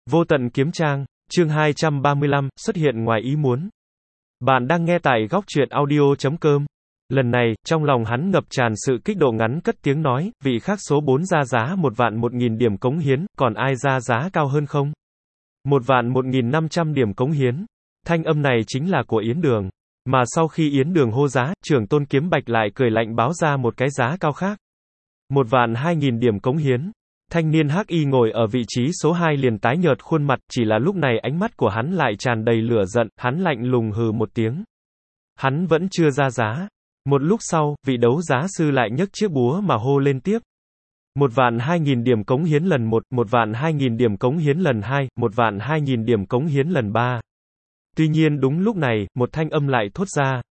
Vô tận kiếm trang, chương 235, xuất hiện ngoài ý muốn. Bạn đang nghe tại góc truyện audio.com. Lần này, trong lòng hắn ngập tràn sự kích động ngắn cất tiếng nói, vị khác số 4 ra giá 1.000 điểm cống hiến, còn ai ra giá cao hơn không? 1.500 điểm cống hiến. Thanh âm này chính là của Yến Đường. Mà sau khi Yến Đường hô giá, trưởng tôn kiếm bạch lại cười lạnh báo ra một cái giá cao khác. 1.200 điểm cống hiến. Thanh niên hắc y ngồi ở vị trí số 2 liền tái nhợt khuôn mặt, chỉ là lúc này ánh mắt của hắn lại tràn đầy lửa giận, hắn lạnh lùng hừ một tiếng. Hắn vẫn chưa ra giá. Một lúc sau, vị đấu giá sư lại nhấc chiếc búa mà hô lên tiếp. 1.200 điểm cống hiến lần 1, 1.200 điểm cống hiến lần 2, 1.200 điểm cống hiến lần 3. Tuy nhiên đúng lúc này, một thanh âm lại thốt ra.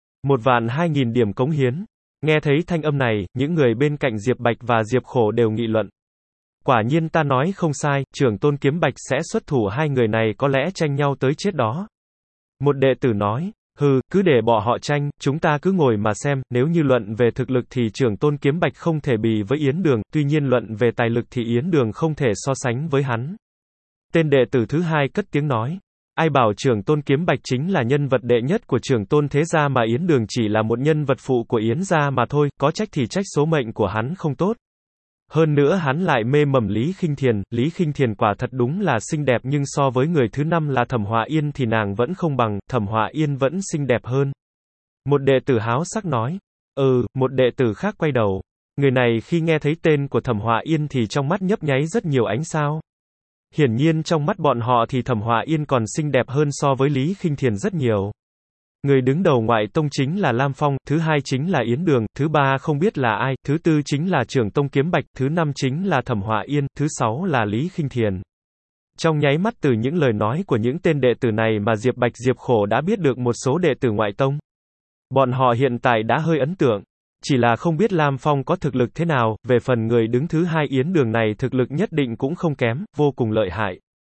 1.200 điểm cống hiến. Nghe thấy thanh âm này, những người bên cạnh Diệp Bạch và Diệp Khổ đều nghị luận. Quả nhiên ta nói không sai, trưởng tôn kiếm bạch sẽ xuất thủ, hai người này có lẽ tranh nhau tới chết đó. Một đệ tử nói, hừ, cứ để bọn họ tranh, chúng ta cứ ngồi mà xem, nếu như luận về thực lực thì trưởng tôn kiếm bạch không thể bì với Yến Đường, tuy nhiên luận về tài lực thì Yến Đường không thể so sánh với hắn. Tên đệ tử thứ hai cất tiếng nói, ai bảo trưởng tôn kiếm bạch chính là nhân vật đệ nhất của trưởng tôn thế gia mà Yến Đường chỉ là một nhân vật phụ của Yến gia mà thôi, có trách thì trách số mệnh của hắn không tốt. Hơn nữa hắn lại mê mầm Lý Khinh Thiền, Lý Khinh Thiền quả thật đúng là xinh đẹp nhưng so với người thứ năm là Thẩm Họa Yên thì nàng vẫn không bằng, Thẩm Họa Yên vẫn xinh đẹp hơn. Một đệ tử háo sắc nói. Một đệ tử khác quay đầu. Người này khi nghe thấy tên của Thẩm Họa Yên thì trong mắt nhấp nháy rất nhiều ánh sao. Hiển nhiên trong mắt bọn họ thì Thẩm Họa Yên còn xinh đẹp hơn so với Lý Khinh Thiền rất nhiều. Người đứng đầu ngoại tông chính là Lam Phong, thứ hai chính là Yến Đường, thứ ba không biết là ai, thứ tư chính là trưởng tông kiếm bạch, thứ năm chính là Thẩm Họa Yên, thứ sáu là Lý Khinh Thiền. Trong nháy mắt từ những lời nói của những tên đệ tử này mà Diệp Bạch Diệp Khổ đã biết được một số đệ tử ngoại tông. Bọn họ hiện tại đã hơi ấn tượng. Chỉ là không biết Lam Phong có thực lực thế nào, về phần người đứng thứ hai Yến Đường này thực lực nhất định cũng không kém, vô cùng lợi hại.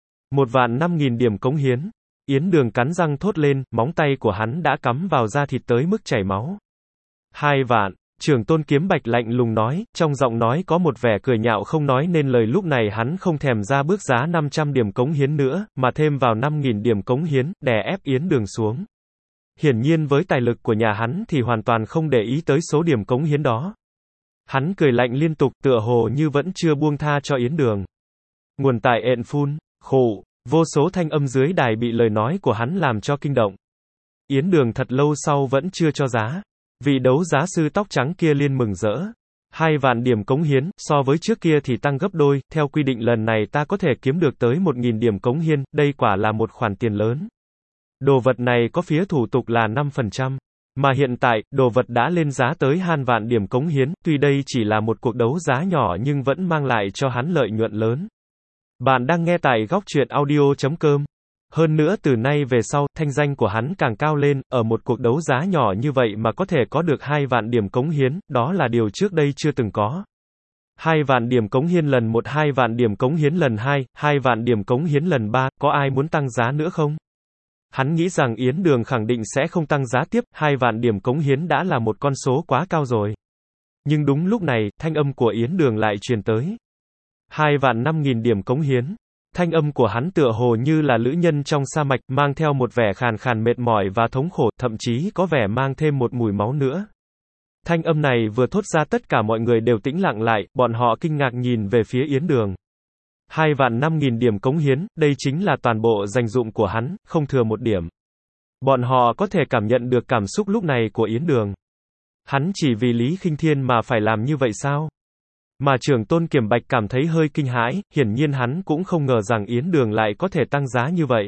1.500 điểm cống hiến. Yến Đường cắn răng thốt lên, móng tay của hắn đã cắm vào da thịt tới mức chảy máu. 2 vạn, trưởng tôn kiếm bạch lạnh lùng nói, trong giọng nói có một vẻ cười nhạo không nói nên lời. Lúc này hắn không thèm ra bước giá 500 điểm cống hiến nữa, mà thêm vào 5.000 điểm cống hiến, đè ép Yến Đường xuống. Hiển nhiên với tài lực của nhà hắn thì hoàn toàn không để ý tới số điểm cống hiến đó. Hắn cười lạnh liên tục tựa hồ như vẫn chưa buông tha cho Yến Đường. Nguồn tại ện phun, khổ. Vô số thanh âm dưới đài bị lời nói của hắn làm cho kinh động. Yến Đường thật lâu sau vẫn chưa cho giá. Vị đấu giá sư tóc trắng kia liên mừng rỡ. 2 vạn điểm cống hiến, so với trước kia thì tăng gấp đôi, theo quy định lần này ta có thể kiếm được tới 1.000 điểm cống hiến, đây quả là một khoản tiền lớn. Đồ vật này có phía thủ tục là 5%. Mà hiện tại, đồ vật đã lên giá tới 2 vạn điểm cống hiến, tuy đây chỉ là một cuộc đấu giá nhỏ nhưng vẫn mang lại cho hắn lợi nhuận lớn. Bạn đang nghe tại góc truyện audio.com. Hơn nữa từ nay về sau, thanh danh của hắn càng cao lên, ở một cuộc đấu giá nhỏ như vậy mà có thể có được 2 vạn điểm cống hiến, đó là điều trước đây chưa từng có. 2 vạn điểm cống hiến lần 1, 2 vạn điểm cống hiến lần 2, 2 vạn điểm cống hiến lần 3, có ai muốn tăng giá nữa không? Hắn nghĩ rằng Yến Đường khẳng định sẽ không tăng giá tiếp, 2 vạn điểm cống hiến đã là một con số quá cao rồi. Nhưng đúng lúc này, thanh âm của Yến Đường lại truyền tới. 2.500 điểm cống hiến. Thanh âm của hắn tựa hồ như là lữ nhân trong sa mạch, mang theo một vẻ khàn khàn mệt mỏi và thống khổ, thậm chí có vẻ mang thêm một mùi máu nữa. Thanh âm này vừa thốt ra tất cả mọi người đều tĩnh lặng lại, bọn họ kinh ngạc nhìn về phía Yến Đường. 2.500 điểm cống hiến, đây chính là toàn bộ dành dụm của hắn, không thừa một điểm. Bọn họ có thể cảm nhận được cảm xúc lúc này của Yến Đường. Hắn chỉ vì Lý Khinh Thiên mà phải làm như vậy sao? Mà trưởng tôn kiếm bạch cảm thấy hơi kinh hãi, hiển nhiên hắn cũng không ngờ rằng Yến Đường lại có thể tăng giá như vậy.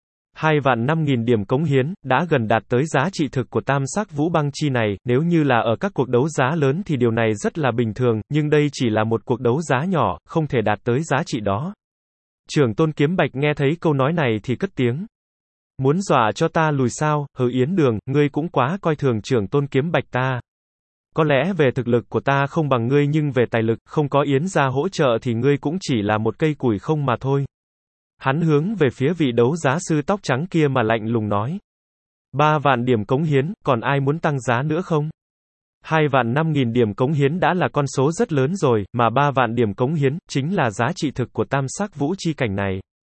2.500 điểm cống hiến, đã gần đạt tới giá trị thực của tam sắc vũ băng chi này, nếu như là ở các cuộc đấu giá lớn thì điều này rất là bình thường, nhưng đây chỉ là một cuộc đấu giá nhỏ, không thể đạt tới giá trị đó. Trưởng tôn kiếm bạch nghe thấy câu nói này thì cất tiếng. Muốn dọa cho ta lùi sao, hừ Yến Đường, ngươi cũng quá coi thường trưởng tôn kiếm bạch ta. Có lẽ về thực lực của ta không bằng ngươi nhưng về tài lực, không có Yến gia hỗ trợ thì ngươi cũng chỉ là một cây củi không mà thôi. Hắn hướng về phía vị đấu giá sư tóc trắng kia mà lạnh lùng nói. 3 vạn điểm cống hiến, còn ai muốn tăng giá nữa không? 2.500 điểm cống hiến đã là con số rất lớn rồi, mà 3 vạn điểm cống hiến, chính là giá trị thực của tam sắc vũ chi cảnh này.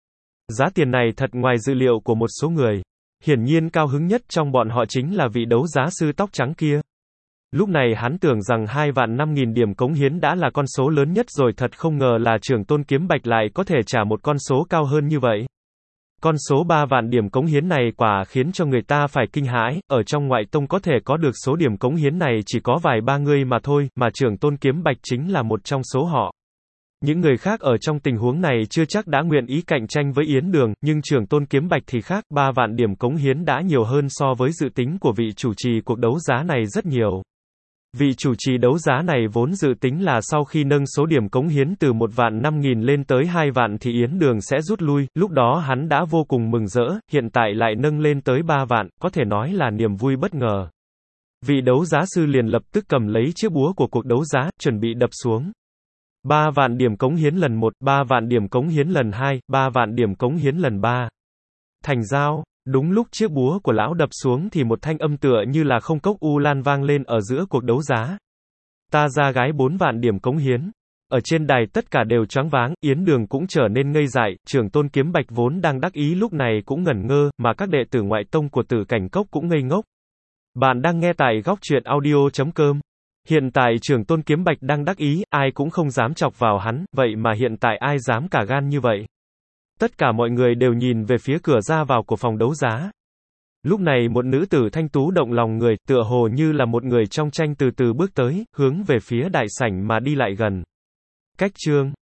Giá tiền này thật ngoài dự liệu của một số người. Hiển nhiên cao hứng nhất trong bọn họ chính là vị đấu giá sư tóc trắng kia. Lúc này hắn tưởng rằng 2.500.000 điểm cống hiến đã là con số lớn nhất rồi, thật không ngờ là Trưởng Tôn Kiếm Bạch lại có thể trả một con số cao hơn như vậy. Con số 3 vạn điểm cống hiến này quả khiến cho người ta phải kinh hãi, ở trong ngoại tông có thể có được số điểm cống hiến này chỉ có vài ba người mà thôi, mà Trưởng Tôn Kiếm Bạch chính là một trong số họ. Những người khác ở trong tình huống này chưa chắc đã nguyện ý cạnh tranh với Yến Đường, nhưng Trưởng Tôn Kiếm Bạch thì khác, 3 vạn điểm cống hiến đã nhiều hơn so với dự tính của vị chủ trì cuộc đấu giá này rất nhiều. Vị chủ trì đấu giá này vốn dự tính là sau khi nâng số điểm cống hiến từ 1.500.000 lên tới 2 vạn thì Yến Đường sẽ rút lui, lúc đó hắn đã vô cùng mừng rỡ, hiện tại lại nâng lên tới 3 vạn, có thể nói là niềm vui bất ngờ. Vị đấu giá sư liền lập tức cầm lấy chiếc búa của cuộc đấu giá, chuẩn bị đập xuống. 3 vạn điểm cống hiến lần 1, 3 vạn điểm cống hiến lần 2, 3 vạn điểm cống hiến lần 3. Thành giao. Đúng lúc chiếc búa của lão đập xuống thì một thanh âm tựa như là không cốc u lan vang lên ở giữa cuộc đấu giá. Ta ra gái 4 vạn điểm cống hiến. Ở trên đài tất cả đều choáng váng, Yến Đường cũng trở nên ngây dại, Trưởng Tôn Kiếm Bạch vốn đang đắc ý lúc này cũng ngẩn ngơ, mà các đệ tử ngoại tông của Tử Cảnh Cốc cũng ngây ngốc. Bạn đang nghe tại góc truyện audio.com. Hiện tại Trưởng Tôn Kiếm Bạch đang đắc ý, ai cũng không dám chọc vào hắn, vậy mà hiện tại ai dám cả gan như vậy? Tất cả mọi người đều nhìn về phía cửa ra vào của phòng đấu giá. Lúc này một nữ tử thanh tú động lòng người, tựa hồ như là một người trong tranh từ từ bước tới, hướng về phía đại sảnh mà đi lại gần. Cách chương